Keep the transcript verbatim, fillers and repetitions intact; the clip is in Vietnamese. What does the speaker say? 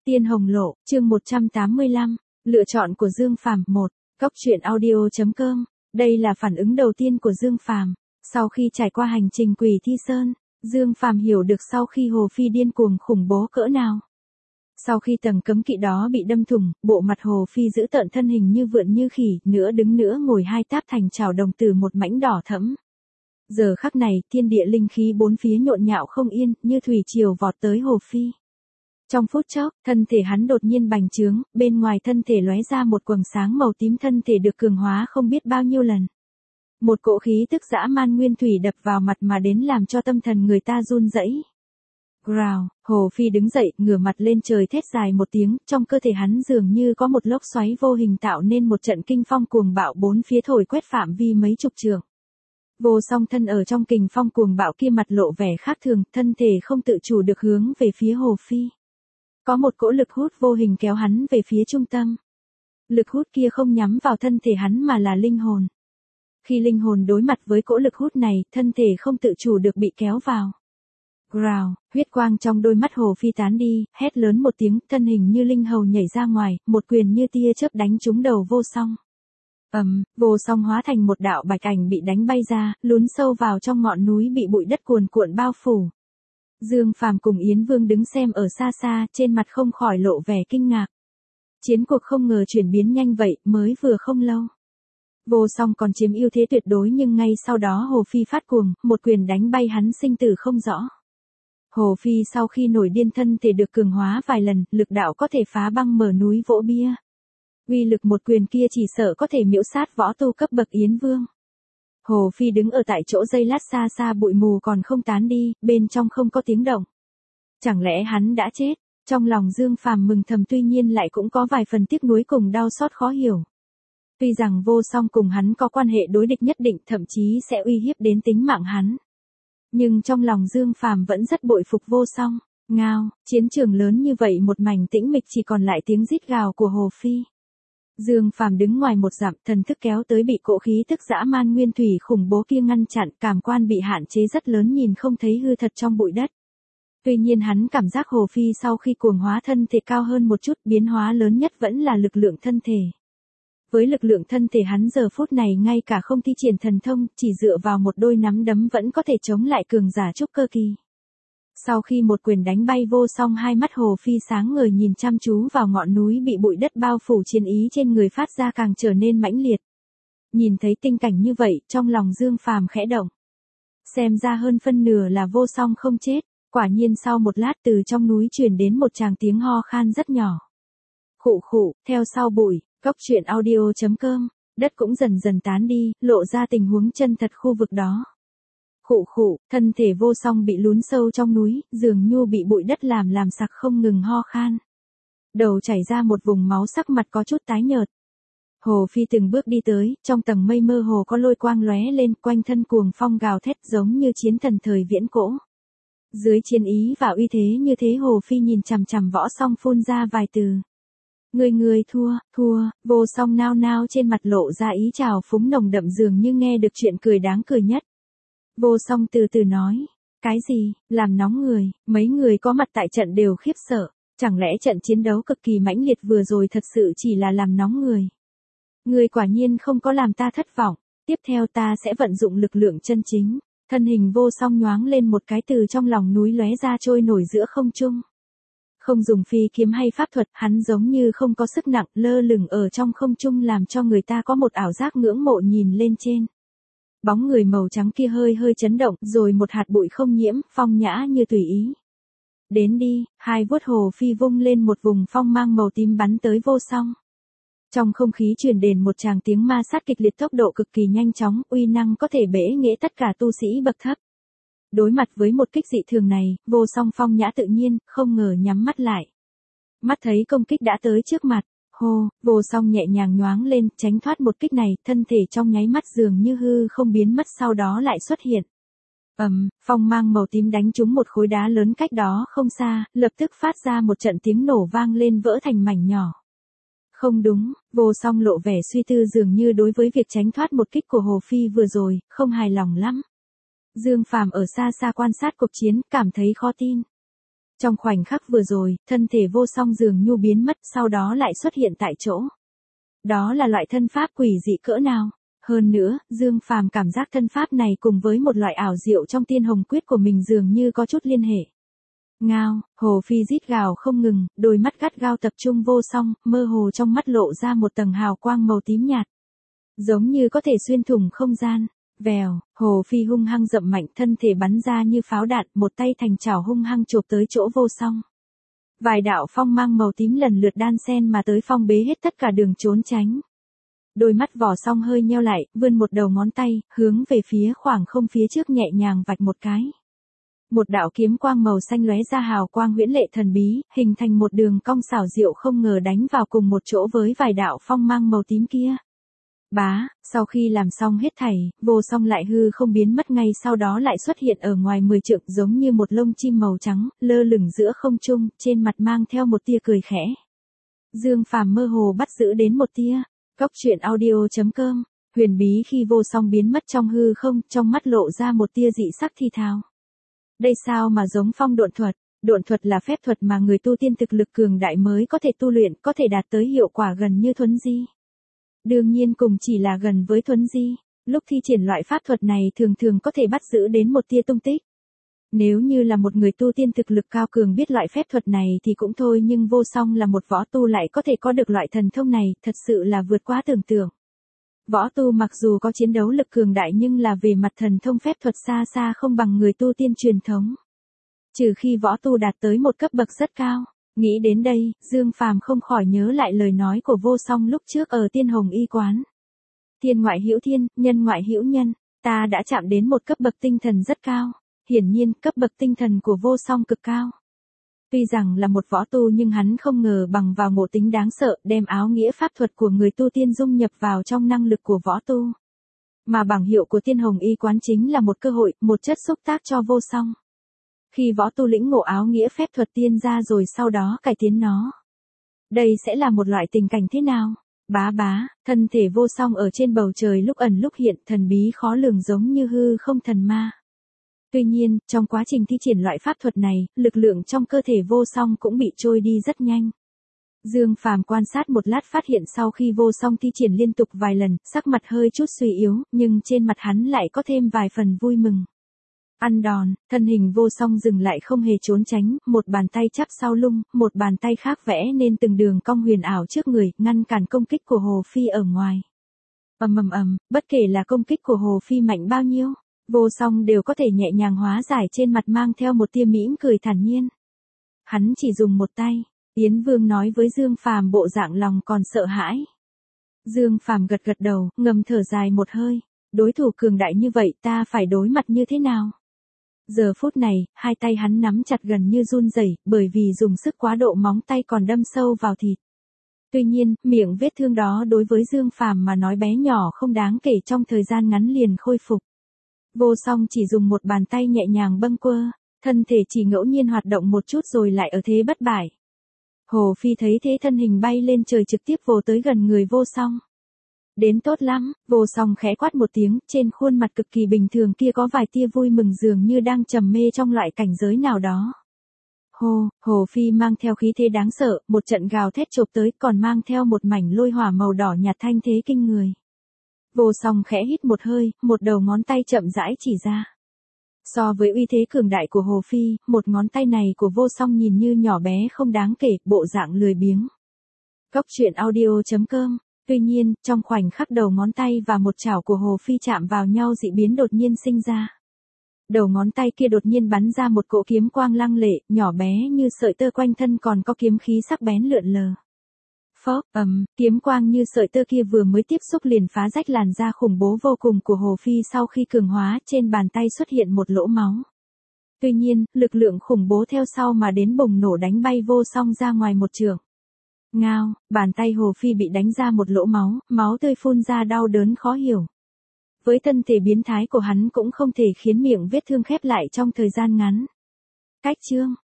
Tiên Hồng Lộ, chương một trăm tám mươi lăm, lựa chọn của Dương Phàm một, Cốc truyện audio chấm com. Đây là phản ứng đầu tiên của Dương Phàm, sau khi trải qua hành trình Quỷ Thi Sơn, Dương Phàm hiểu được sau khi Hồ Phi điên cuồng khủng bố cỡ nào. Sau khi tầng cấm kỵ đó bị đâm thủng, bộ mặt Hồ Phi giữ tợn thân hình như vượn như khỉ, nửa đứng nửa ngồi hai táp thành chảo đồng từ một mảnh đỏ thẫm. Giờ khắc này, thiên địa linh khí bốn phía nhộn nhạo không yên, như thủy triều vọt tới Hồ Phi. Trong phút chốc, thân thể hắn đột nhiên bành trướng, bên ngoài thân thể lóe ra một quầng sáng màu tím, thân thể được cường hóa không biết bao nhiêu lần. Một cỗ khí tức dã man nguyên thủy đập vào mặt mà đến làm cho tâm thần người ta run rẩy. Growl, Hồ Phi đứng dậy, ngửa mặt lên trời thét dài một tiếng, trong cơ thể hắn dường như có một lốc xoáy vô hình tạo nên một trận kinh phong cuồng bạo bốn phía thổi quét phạm vi mấy chục trượng. Vô Song thân ở trong kình phong cuồng bạo kia mặt lộ vẻ khác thường, thân thể không tự chủ được hướng về phía Hồ Phi. Có một cỗ lực hút vô hình kéo hắn về phía trung tâm. Lực hút kia không nhắm vào thân thể hắn mà là linh hồn. Khi linh hồn đối mặt với cỗ lực hút này, thân thể không tự chủ được bị kéo vào. Growl, huyết quang trong đôi mắt Hồ Phi tán đi, hét lớn một tiếng, thân hình như linh hầu nhảy ra ngoài, một quyền như tia chớp đánh trúng đầu Vô Song. Ầm, um, Vô Song hóa thành một đạo bạch ảnh bị đánh bay ra, lún sâu vào trong ngọn núi bị bụi đất cuồn cuộn bao phủ. Dương Phàm cùng Yến Vương đứng xem ở xa xa, trên mặt không khỏi lộ vẻ kinh ngạc. Chiến cuộc không ngờ chuyển biến nhanh vậy, mới vừa không lâu. Vô Song còn chiếm ưu thế tuyệt đối nhưng ngay sau đó Hồ Phi phát cuồng, một quyền đánh bay hắn sinh tử không rõ. Hồ Phi sau khi nổi điên thân thể được cường hóa vài lần, lực đạo có thể phá băng mở núi vỗ bia. Uy lực một quyền kia chỉ sợ có thể miễu sát võ tu cấp bậc Yến Vương. Hồ Phi đứng ở tại chỗ giây lát, xa xa bụi mù còn không tán đi, bên trong không có tiếng động. Chẳng lẽ hắn đã chết? Trong lòng Dương Phàm mừng thầm, tuy nhiên lại cũng có vài phần tiếc nuối cùng đau xót khó hiểu. Tuy rằng Vô Song cùng hắn có quan hệ đối địch nhất định, thậm chí sẽ uy hiếp đến tính mạng hắn. Nhưng trong lòng Dương Phàm vẫn rất bội phục Vô Song. Ngao, chiến trường lớn như vậy một mảnh tĩnh mịch, chỉ còn lại tiếng rít gào của Hồ Phi. Dương Phàm đứng ngoài một dặm, thần thức kéo tới bị cỗ khí tức dã man nguyên thủy khủng bố kia ngăn chặn, cảm quan bị hạn chế rất lớn, nhìn không thấy hư thật trong bụi đất. Tuy nhiên hắn cảm giác Hồ Phi sau khi cuồng hóa thân thể cao hơn một chút, biến hóa lớn nhất vẫn là lực lượng thân thể. Với lực lượng thân thể hắn giờ phút này ngay cả không thi triển thần thông, chỉ dựa vào một đôi nắm đấm vẫn có thể chống lại cường giả trúc cơ kỳ. Sau khi một quyền đánh bay Vô Song, hai mắt Hồ Phi sáng ngời nhìn chăm chú vào ngọn núi bị bụi đất bao phủ, chiến ý trên người phát ra càng trở nên mãnh liệt. Nhìn thấy tình cảnh như vậy, trong lòng Dương Phàm khẽ động. Xem ra hơn phân nửa là Vô Song không chết, quả nhiên sau một lát từ trong núi truyền đến một tràng tiếng ho khan rất nhỏ. Khụ khụ, theo sau bụi, Cốc truyện audio chấm com, đất cũng dần dần tán đi, lộ ra tình huống chân thật khu vực đó. Khụ khụ, thân thể Vô Song bị lún sâu trong núi, dường như bị bụi đất làm làm sặc, không ngừng ho khan. Đầu chảy ra một vùng máu, sắc mặt có chút tái nhợt. Hồ Phi từng bước đi tới, trong tầng mây mơ hồ có lôi quang lóe lên, quanh thân cuồng phong gào thét giống như chiến thần thời viễn cổ. Dưới chiến ý và uy thế như thế, Hồ Phi nhìn chằm chằm Võ Song phun ra vài từ. Người người thua, thua. Vô Song nao nao, trên mặt lộ ra ý trào phúng nồng đậm, dường như nghe được chuyện cười đáng cười nhất. Vô Song từ từ nói, cái gì, làm nóng người, mấy người có mặt tại trận đều khiếp sợ, chẳng lẽ trận chiến đấu cực kỳ mãnh liệt vừa rồi thật sự chỉ là làm nóng người. Người quả nhiên không có làm ta thất vọng, tiếp theo ta sẽ vận dụng lực lượng chân chính. Thân hình Vô Song nhoáng lên một cái, từ trong lòng núi lóe ra trôi nổi giữa không trung. Không dùng phi kiếm hay pháp thuật, hắn giống như không có sức nặng, lơ lửng ở trong không trung làm cho người ta có một ảo giác ngưỡng mộ nhìn lên trên. Bóng người màu trắng kia hơi hơi chấn động, rồi một hạt bụi không nhiễm, phong nhã như tùy ý. Đến đi, hai vuốt Hồ Phi vung lên, một vùng phong mang màu tím bắn tới Vô Song. Trong không khí truyền đến một tràng tiếng ma sát kịch liệt, tốc độ cực kỳ nhanh chóng, uy năng có thể bể nghệ tất cả tu sĩ bậc thấp. Đối mặt với một kích dị thường này, Vô Song phong nhã tự nhiên, không ngờ nhắm mắt lại. Mắt thấy công kích đã tới trước mặt, hô, Vô Song nhẹ nhàng nhoáng lên, tránh thoát một kích này, thân thể trong nháy mắt dường như hư không biến mất, sau đó lại xuất hiện. Ầm, um, phong mang màu tím đánh trúng một khối đá lớn cách đó không xa, lập tức phát ra một trận tiếng nổ vang lên, vỡ thành mảnh nhỏ. Không đúng, Vô Song lộ vẻ suy tư, dường như đối với việc tránh thoát một kích của Hồ Phi vừa rồi, không hài lòng lắm. Dương Phàm ở xa xa quan sát cuộc chiến, cảm thấy khó tin. Trong khoảnh khắc vừa rồi, thân thể vô song dường như biến mất, sau đó lại xuất hiện tại chỗ. Đó là loại thân pháp quỷ dị cỡ nào? Hơn nữa, Dương Phàm cảm giác thân pháp này cùng với một loại ảo diệu trong tiên hồng quyết của mình dường như có chút liên hệ. Ngao, Hồ Phi rít gào không ngừng, đôi mắt gắt gao tập trung vô song, mơ hồ trong mắt lộ ra một tầng hào quang màu tím nhạt. Giống như có thể xuyên thủng không gian. Vèo, Hồ Phi hung hăng dậm mạnh, thân thể bắn ra như pháo đạn, một tay thành chảo hung hăng chộp tới chỗ vô song. Vài đạo phong mang màu tím lần lượt đan xen mà tới, phong bế hết tất cả đường trốn tránh. Đôi mắt vỏ song hơi nheo lại, vươn một đầu ngón tay, hướng về phía khoảng không phía trước nhẹ nhàng vạch một cái. Một đạo kiếm quang màu xanh lóe ra hào quang huyễn lệ thần bí, hình thành một đường cong xảo diệu không ngờ đánh vào cùng một chỗ với vài đạo phong mang màu tím kia. Bá, sau khi làm xong hết thảy, vô song lại hư không biến mất, ngay sau đó lại xuất hiện ở ngoài mười trượng, giống như một lông chim màu trắng, lơ lửng giữa không trung, trên mặt mang theo một tia cười khẽ. Dương Phàm mơ hồ bắt giữ đến một tia. Cốc truyện audio chấm com, huyền bí khi vô song biến mất trong hư không, trong mắt lộ ra một tia dị sắc thi thào. Đây sao mà giống phong độn thuật? Độn thuật là phép thuật mà người tu tiên thực lực cường đại mới có thể tu luyện, có thể đạt tới hiệu quả gần như thuấn di. Đương nhiên cùng chỉ là gần với thuấn di, lúc thi triển loại pháp thuật này thường thường có thể bắt giữ đến một tia tung tích. Nếu như là một người tu tiên thực lực cao cường biết loại phép thuật này thì cũng thôi, nhưng vô song là một võ tu lại có thể có được loại thần thông này, thật sự là vượt quá tưởng tượng. Võ tu mặc dù có chiến đấu lực cường đại nhưng là về mặt thần thông phép thuật xa xa không bằng người tu tiên truyền thống. Trừ khi võ tu đạt tới một cấp bậc rất cao. Nghĩ đến đây, Dương Phàm không khỏi nhớ lại lời nói của vô song lúc trước ở Tiên Hồng Y quán. Thiên ngoại hữu thiên, nhân ngoại hữu nhân, ta đã chạm đến một cấp bậc tinh thần rất cao. Hiển nhiên, cấp bậc tinh thần của vô song cực cao. Tuy rằng là một võ tu nhưng hắn không ngờ bằng vào ngộ tính đáng sợ, đem áo nghĩa pháp thuật của người tu tiên dung nhập vào trong năng lực của võ tu. Mà bảng hiệu của Tiên Hồng Y quán chính là một cơ hội, một chất xúc tác cho vô song. Khi võ tu lĩnh ngộ áo nghĩa phép thuật tiên ra rồi sau đó cải tiến nó. Đây sẽ là một loại tình cảnh thế nào? Bá bá, thân thể vô song ở trên bầu trời lúc ẩn lúc hiện, thần bí khó lường giống như hư không thần ma. Tuy nhiên, trong quá trình thi triển loại pháp thuật này, lực lượng trong cơ thể vô song cũng bị trôi đi rất nhanh. Dương Phàm quan sát một lát phát hiện sau khi vô song thi triển liên tục vài lần, sắc mặt hơi chút suy yếu, nhưng trên mặt hắn lại có thêm vài phần vui mừng. Ăn đòn, thân hình vô song dừng lại không hề trốn tránh, một bàn tay chắp sau lưng, một bàn tay khác vẽ nên từng đường cong huyền ảo trước người, ngăn cản công kích của Hồ Phi ở ngoài. Ầm ầm ầm, bất kể là công kích của Hồ Phi mạnh bao nhiêu, vô song đều có thể nhẹ nhàng hóa giải, trên mặt mang theo một tia mỉm cười thản nhiên. Hắn chỉ dùng một tay, Yến Vương nói với Dương Phàm bộ dạng lòng còn sợ hãi. Dương Phàm gật gật đầu, ngầm thở dài một hơi, đối thủ cường đại như vậy ta phải đối mặt như thế nào? Giờ phút này, hai tay hắn nắm chặt gần như run rẩy, bởi vì dùng sức quá độ móng tay còn đâm sâu vào thịt. Tuy nhiên, miệng vết thương đó đối với Dương Phàm mà nói bé nhỏ không đáng kể, trong thời gian ngắn liền khôi phục. Vô song chỉ dùng một bàn tay nhẹ nhàng bâng quơ, thân thể chỉ ngẫu nhiên hoạt động một chút rồi lại ở thế bất bại. Hồ Phi thấy thế thân hình bay lên trời trực tiếp vồ tới gần người vô song. Đến tốt lắm, vô song khẽ quát một tiếng, trên khuôn mặt cực kỳ bình thường kia có vài tia vui mừng dường như đang trầm mê trong loại cảnh giới nào đó. Hồ, Hồ Phi mang theo khí thế đáng sợ, một trận gào thét chộp tới, còn mang theo một mảnh lôi hỏa màu đỏ nhạt thanh thế kinh người. Vô song khẽ hít một hơi, một đầu ngón tay chậm rãi chỉ ra. So với uy thế cường đại của Hồ Phi, một ngón tay này của vô song nhìn như nhỏ bé không đáng kể, bộ dạng lười biếng. Cốc truyện audio chấm com. Tuy nhiên, trong khoảnh khắc đầu ngón tay và một chảo của Hồ Phi chạm vào nhau, dị biến đột nhiên sinh ra. Đầu ngón tay kia đột nhiên bắn ra một cỗ kiếm quang lăng lệ, nhỏ bé như sợi tơ, quanh thân còn có kiếm khí sắc bén lượn lờ. Phốc, ầm, kiếm quang như sợi tơ kia vừa mới tiếp xúc liền phá rách làn da khủng bố vô cùng của Hồ Phi, sau khi cường hóa, trên bàn tay xuất hiện một lỗ máu. Tuy nhiên, lực lượng khủng bố theo sau mà đến bùng nổ đánh bay vô song ra ngoài một trượng. Ngao, bàn tay Hồ Phi bị đánh ra một lỗ máu, máu tươi phun ra đau đớn khó hiểu. Với thân thể biến thái của hắn cũng không thể khiến miệng vết thương khép lại trong thời gian ngắn. Cách chương,